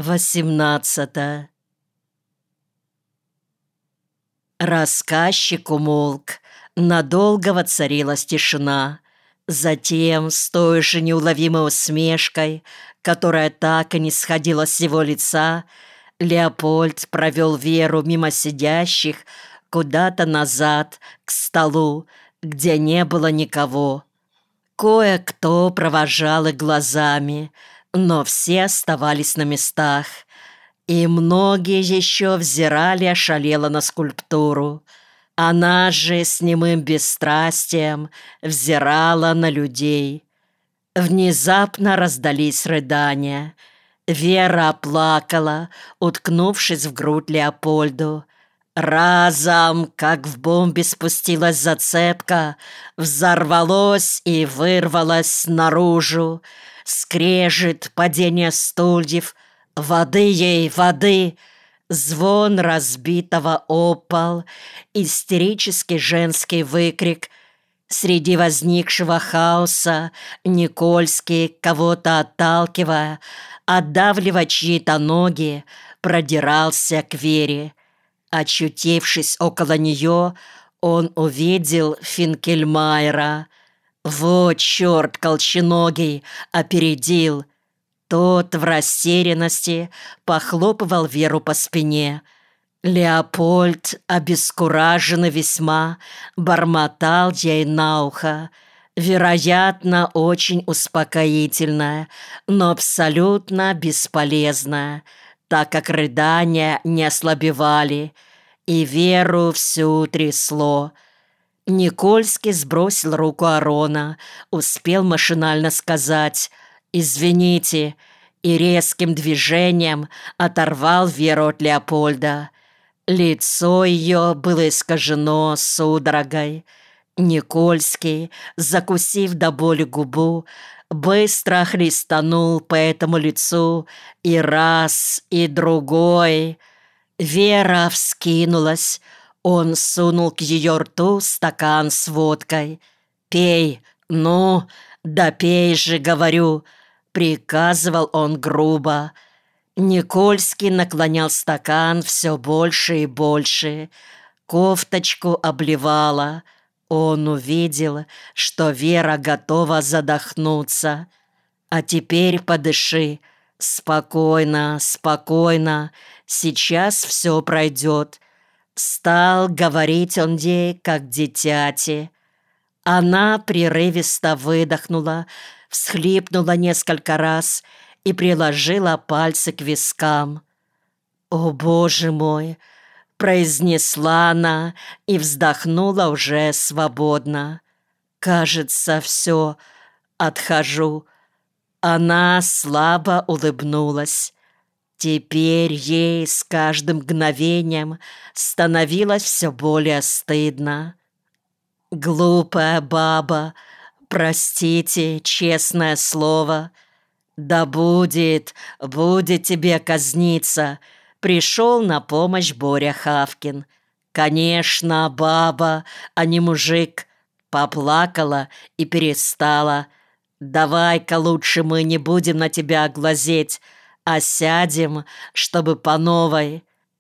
18. Рассказчик умолк. Надолго воцарилась тишина. Затем, с той же неуловимой усмешкой, которая так и не сходила с его лица, Леопольд провел Веру мимо сидящих куда-то назад, к столу, где не было никого. Кое-кто провожал их глазами, но все оставались на местах, и многие еще взирали ошалело на скульптуру. Она же с немым бесстрастием взирала на людей. Внезапно раздались рыдания. Вера плакала, уткнувшись в грудь Леопольду. Разом, как в бомбе спустилась зацепка, взорвалось и вырвалось наружу. Скрежет, падение стульев, воды ей, воды, звон разбитого о пол, истерический женский выкрик. Среди возникшего хаоса Никольский, кого-то отталкивая, отдавливая чьи-то ноги, продирался к Вере. Очутившись около нее, он увидел Финкельмайера. Вот черт колченогий, опередил. Тот в растерянности похлопывал Веру по спине. Леопольд, обескураженный весьма, бормотал ей на ухо. Вероятно, очень успокоительное, но абсолютно бесполезное, так как рыдания не ослабевали, и Веру всю трясло. Никольский сбросил руку Арона, успел машинально сказать «Извините», и резким движением оторвал Веру от Леопольда. Лицо ее было искажено судорогой. Никольский, закусив до боли губу, быстро хлестанул по этому лицу и раз, и другой. Вера вскинулась. Он сунул к ее рту стакан с водкой. «Пей, ну, да пей же, говорю», — приказывал он грубо. Никольский наклонял стакан все больше и больше. Кофточку обливала. Он увидел, что Вера готова задохнуться. «А теперь подыши. Спокойно, спокойно. Сейчас все пройдет». Стал говорить он ей, как дитяти. Она прерывисто выдохнула, всхлипнула несколько раз и приложила пальцы к вискам. «О, Боже мой!» — произнесла она и вздохнула уже свободно. «Кажется, все, отхожу». Она слабо улыбнулась. Теперь ей с каждым мгновением становилось все более стыдно. «Глупая баба, простите, честное слово. Да будет тебе казниться», — пришел на помощь Боря Хавкин. «Конечно, баба, а не мужик». Поплакала и перестала. «Давай-ка лучше мы не будем на тебя глазеть, а сядем, чтобы по новой».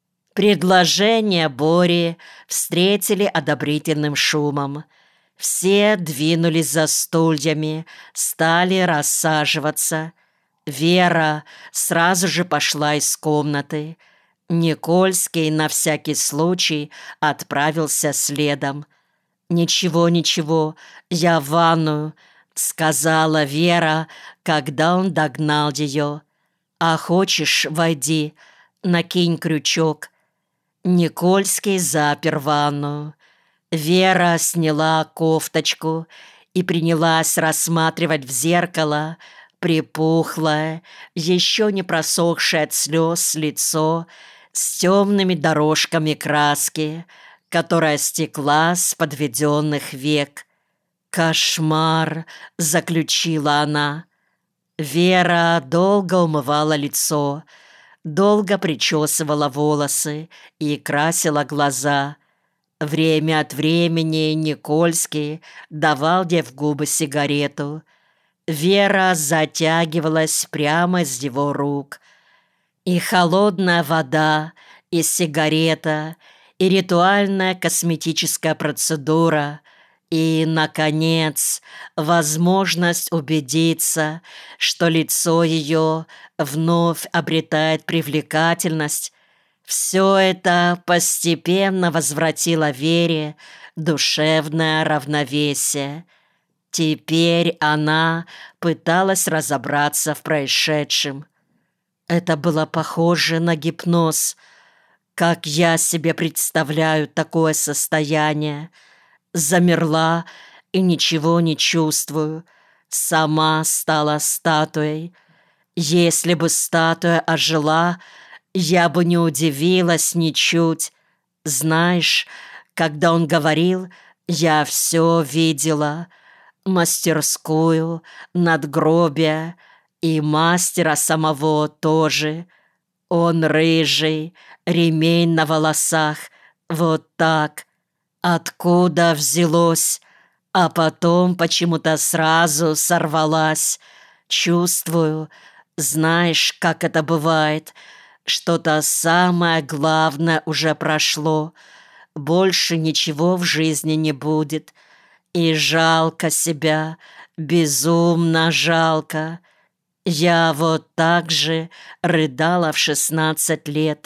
Предложение Бори встретили одобрительным шумом. Все двинулись за стульями, стали рассаживаться. Вера сразу же пошла из комнаты. Никольский на всякий случай отправился следом. «Ничего, ничего, я в ванную», — сказала Вера, когда он догнал ее. «А хочешь, войди, накинь крючок». Никольский запер ванную. Вера сняла кофточку и принялась рассматривать в зеркало припухлое, еще не просохшее от слез лицо с темными дорожками краски, которая стекла с подведенных век. «Кошмар!» — заключила она. Вера долго умывала лицо, долго причесывала волосы и красила глаза. Время от времени Никольский давал ей в губы сигарету. Вера затягивалась прямо из его рук. И холодная вода, и сигарета, и ритуальная косметическая процедура, и, наконец, возможность убедиться, что лицо ее вновь обретает привлекательность. Все это постепенно возвратило Вере душевное равновесие. Теперь она пыталась разобраться в происшедшем. Это было похоже на гипноз. Как я себе представляю такое состояние. Замерла и ничего не чувствую. Сама стала статуей. Если бы статуя ожила, я бы не удивилась ничуть. Знаешь, когда он говорил, я все видела. Мастерскую, надгробие и мастера самого тоже. Он рыжий, ремень на волосах, вот так. Откуда взялось, а потом почему-то сразу сорвалась. Чувствую, знаешь, как это бывает, что-то самое главное уже прошло, больше ничего в жизни не будет. И жалко себя, безумно жалко. Я вот так же рыдала в 16 лет,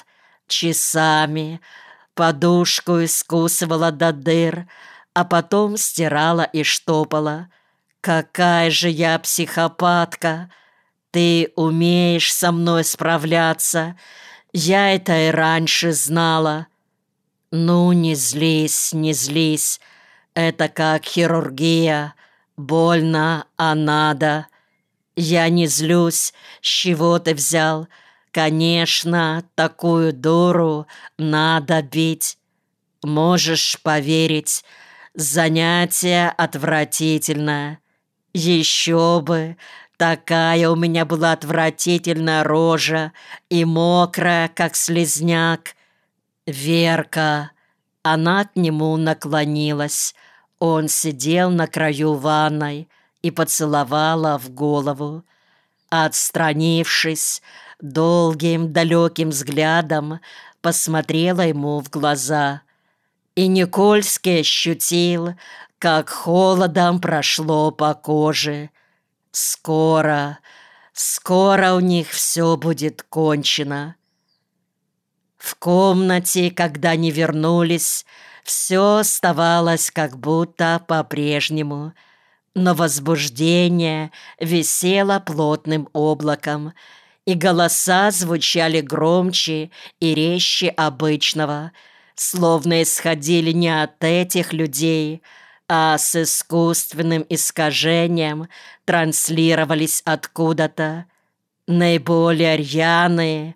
часами, подушку искусывала до дыр, а потом стирала и штопала. Какая же я психопатка! Ты умеешь со мной справляться, я это и раньше знала. Ну, не злись, не злись. Это как хирургия. Больно, а надо. Я не злюсь. С чего ты взял? Конечно, такую дуру надо бить. Можешь поверить, занятие отвратительное. Еще бы, такая у меня была отвратительная рожа и мокрая, как слизняк. Верка. Она к нему наклонилась. Он сидел на краю ванной и поцеловала в голову. Отстранившись, долгим далеким взглядом посмотрела ему в глаза. И Никольский ощутил, как холодом прошло по коже. Скоро, скоро у них все будет кончено. В комнате, когда они вернулись, все оставалось как будто по-прежнему, но возбуждение висело плотным облаком, и голоса звучали громче и резче обычного, словно исходили не от этих людей, а с искусственным искажением транслировались откуда-то. Наиболее рьяные,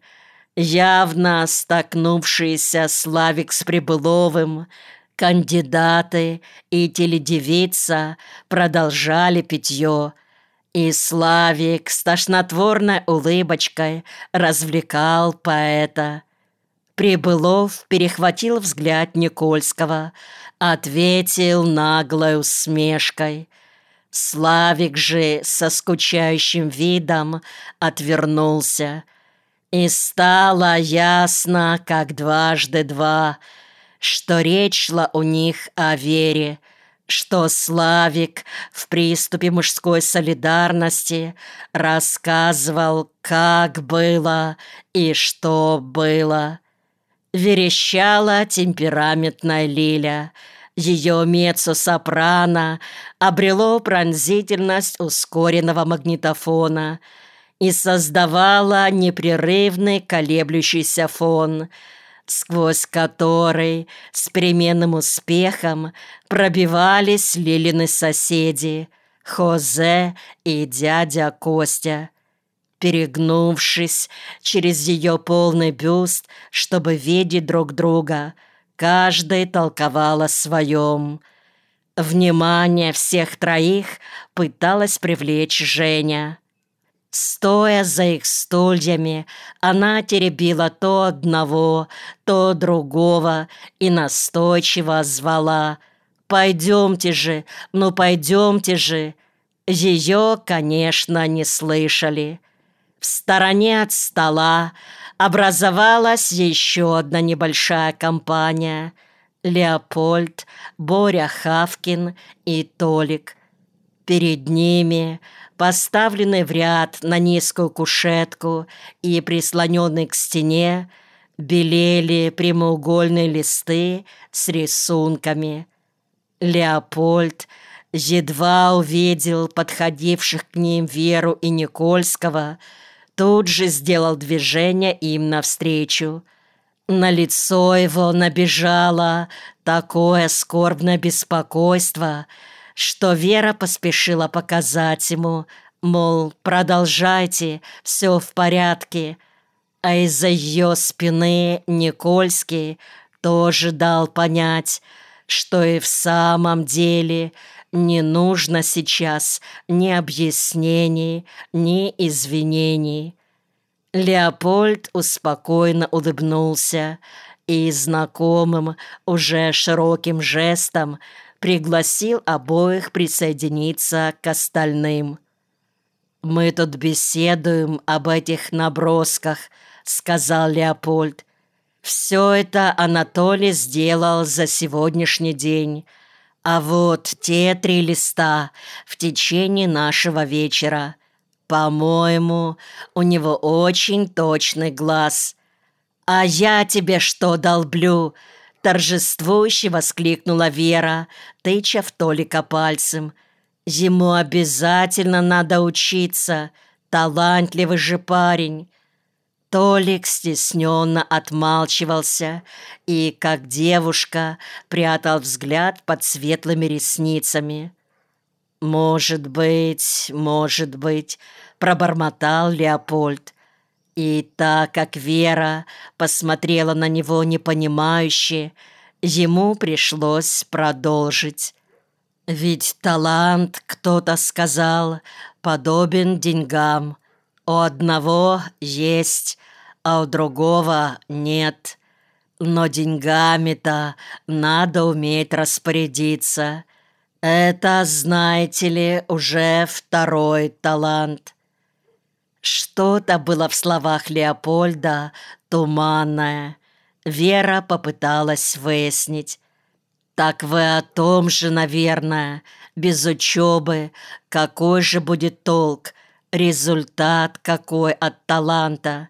явно столкнувшиеся Славик с Прибыловым, кандидаты и теледевица продолжали питье, и Славик с тошнотворной улыбочкой развлекал поэта. Прибылов перехватил взгляд Никольского, ответил наглой усмешкой. Славик же со скучающим видом отвернулся. И стало ясно, как дважды два, что речь шла у них о Вере, что Славик в приступе мужской солидарности рассказывал, как было и что было. Верещала темпераментная Лиля. Ее меццо-сопрано обрело пронзительность ускоренного магнитофона и создавала непрерывный колеблющийся фон, сквозь который с переменным успехом пробивались Лилины соседи Хозе и дядя Костя. Перегнувшись через ее полный бюст, чтобы видеть друг друга, каждый толковал о своем. Внимание всех троих пыталась привлечь Женя. Стоя за их стульями, она теребила то одного, то другого и настойчиво звала: «Пойдемте же, ну пойдемте же!» Ее, конечно, не слышали. В стороне от стола Образовалась еще одна небольшая компания: Леопольд, Боря Хавкин и Толик. Перед ними, поставленный в ряд на низкую кушетку и прислоненный к стене, белели прямоугольные листы с рисунками. Леопольд едва увидел подходивших к ним Веру и Никольского, тут же сделал движение им навстречу. На лицо его набежало такое скорбное беспокойство, что Вера поспешила показать ему, мол, продолжайте, все в порядке. А из-за ее спины Никольский тоже дал понять, что и в самом деле не нужно сейчас ни объяснений, ни извинений. Леопольд успокоенно улыбнулся и знакомым, уже широким жестом пригласил обоих присоединиться к остальным. «Мы тут беседуем об этих набросках», — сказал Леопольд. «Все это Анатолий сделал за сегодняшний день. А вот те 3 листа в течение нашего вечера. По-моему, у него очень точный глаз». «А я тебе что долблю?» — торжествующе воскликнула Вера, тыча в Толика пальцем. «Ему обязательно надо учиться, талантливый же парень». Толик стесненно отмалчивался и, как девушка, прятал взгляд под светлыми ресницами. «Может быть», — пробормотал Леопольд. И так как Вера посмотрела на него непонимающе, ему пришлось продолжить. «Ведь талант, кто-то сказал, подобен деньгам. У одного есть, а у другого нет. Но деньгами-то надо уметь распорядиться. Это, знаете ли, уже второй талант». Что-то было в словах Леопольда туманное. Вера попыталась выяснить. «Так вы о том же, наверное. Без учебы какой же будет толк? Результат какой от таланта?»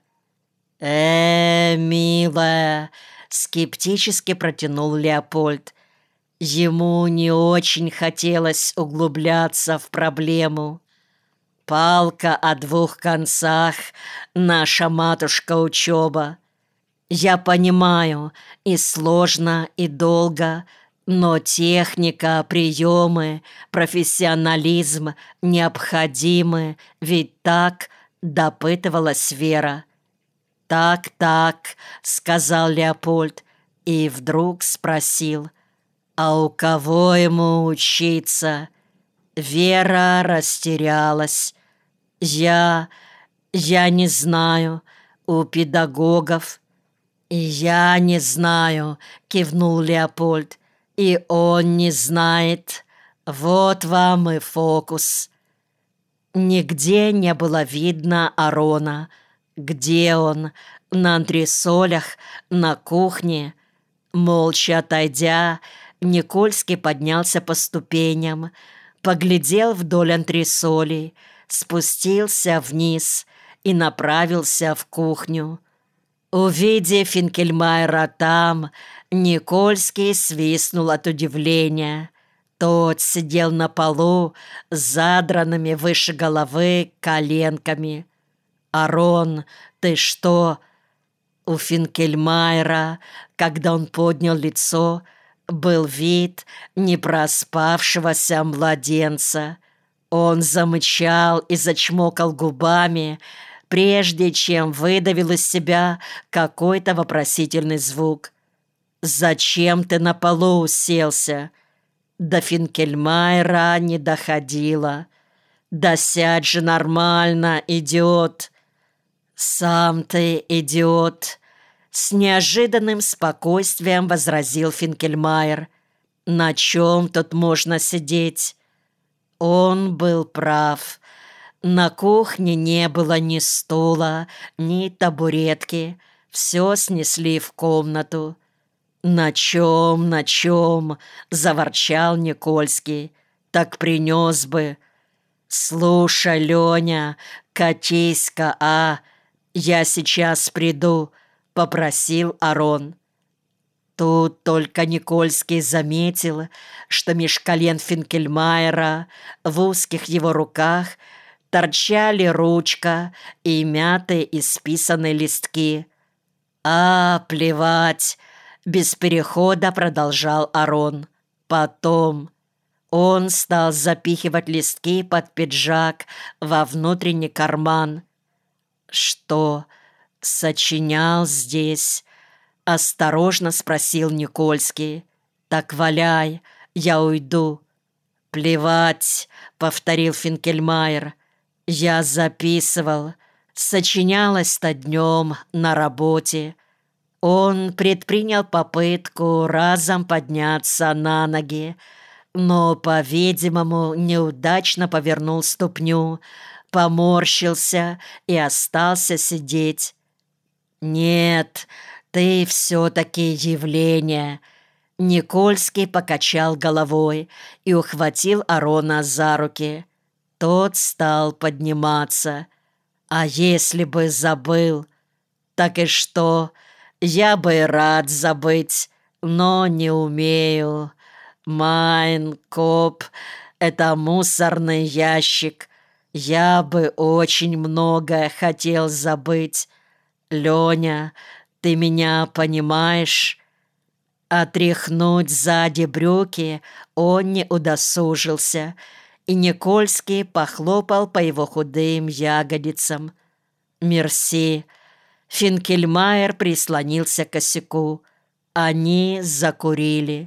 «Милая», — скептически протянул Леопольд. Ему не очень хотелось углубляться в проблему. «Палка о 2 концах, наша матушка-учеба. Я понимаю, и сложно, и долго, но техника, приемы, профессионализм необходимы, ведь так?» — допытывалась Вера. «Так», — сказал Леопольд, и вдруг спросил: «А у кого ему учиться?» Вера растерялась. «Я не знаю, у педагогов». «И я не знаю», — кивнул Леопольд. «И он не знает. Вот вам и фокус». Нигде не было видно Арона. Где он? На антресолях, на кухне? Молча отойдя, Никольский поднялся по ступеням, поглядел вдоль антресолей, спустился вниз и направился в кухню. Увидев Финкельмайера там, Никольский свистнул от удивления. Тот сидел на полу с задранными выше головы коленками. «Арон, ты что?» У Финкельмайера, когда он поднял лицо, был вид непроспавшегося младенца. Он замычал и зачмокал губами, прежде чем выдавил из себя какой-то вопросительный звук. «Зачем ты на полу уселся?» До Финкельмайера не доходило. «Да сядь же нормально, идиот!» «Сам ты идиот!» С неожиданным спокойствием возразил Финкельмайер. «На чем тут можно сидеть?» Он был прав. На кухне не было ни стула, ни табуретки. Все снесли в комнату. «На чем?» — заворчал Никольский. «Так принес бы». «Слушай, Леня, катись-ка, я сейчас приду», — попросил Арон. Тут только Никольский заметил, что меж колен Финкельмайера в узких его руках торчали ручка и мятые исписанные листки. Плевать!» — без перехода продолжал Арон. «Потом...» Он стал запихивать листки под пиджак во внутренний карман. «Что, сочинял здесь?» — осторожно спросил Никольский. «Так валяй, я уйду». «Плевать», — повторил Финкельмайер. «Я записывал. Сочинялось-то днем на работе». Он предпринял попытку разом подняться на ноги, но, по-видимому, неудачно повернул ступню, поморщился и остался сидеть. «Нет, ты все-таки явление». Никольский покачал головой и ухватил Арона за руки. Тот стал подниматься. «А если бы забыл?» «Так и что? Я бы рад забыть, но не умею. Майнкоп — это мусорный ящик. Я бы очень многое хотел забыть. Леня, ты меня понимаешь?» Отряхнуть сзади брюки он не удосужился, и Никольский похлопал по его худым ягодицам. «Мерси». Финкельмайер прислонился к косяку. Они закурили.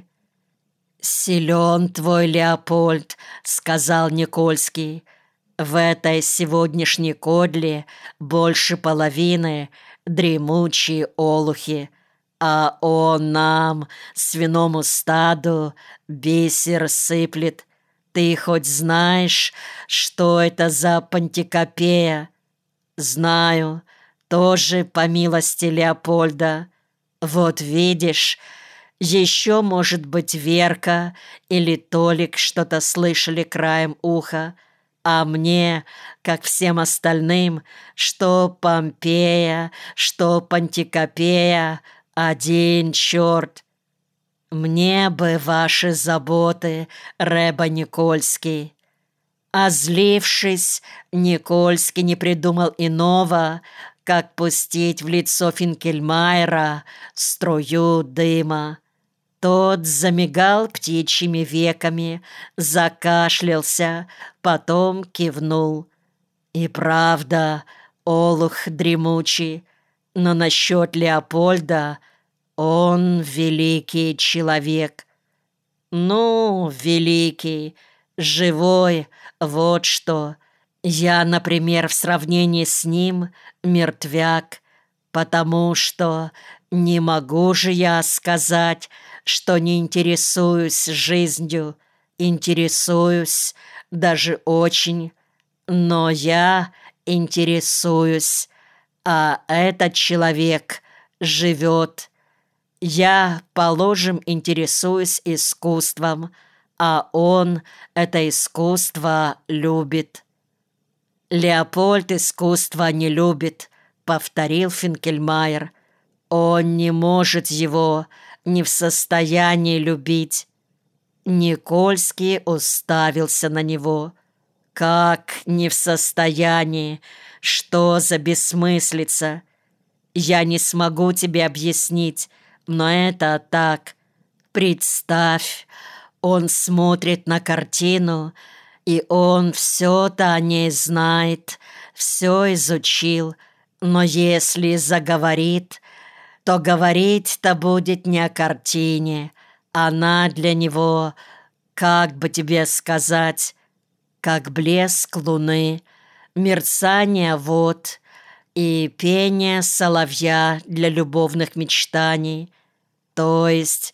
«Силен твой Леопольд», — сказал Никольский. «В этой сегодняшней кодле больше половины дремучие олухи, а он нам, свиному стаду, бисер сыплет. Ты хоть знаешь, что это за пантикопея?» «Знаю, тоже по милости Леопольда. Вот видишь, еще, может быть, Верка или Толик что-то слышали краем уха, а мне, как всем остальным, что Помпея, что Пантикопея, один черт. Мне бы ваши заботы, Рэба Никольский». Озлившись, Никольский не придумал иного, как пустить в лицо Финкельмайера струю дыма. Тот замигал птичьими веками, закашлялся, потом кивнул. «И правда, олух дремучий, но насчет Леопольда он великий человек». «Ну, великий, живой, вот что. Я, например, в сравнении с ним мертвяк, потому что не могу же я сказать, что не интересуюсь жизнью. Интересуюсь, даже очень, но я интересуюсь, а этот человек живет. Я, положим, интересуюсь искусством, а он это искусство любит». «Леопольд искусство не любит», — повторил Финкельмайер. «Он не может его, не в состоянии любить». Никольский уставился на него. «Как не в состоянии? Что за бессмыслица? Я не смогу тебе объяснить, но это так. Представь, он смотрит на картину, и он все-то о ней знает, все изучил, но если заговорит, то говорить-то будет не о картине. Она для него, как бы тебе сказать, как блеск луны, мерцание вод и пение соловья для любовных мечтаний. То есть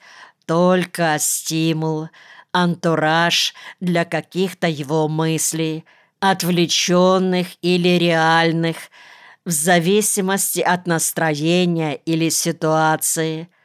только стимул, антураж для каких-то его мыслей, отвлеченных или реальных, в зависимости от настроения или ситуации.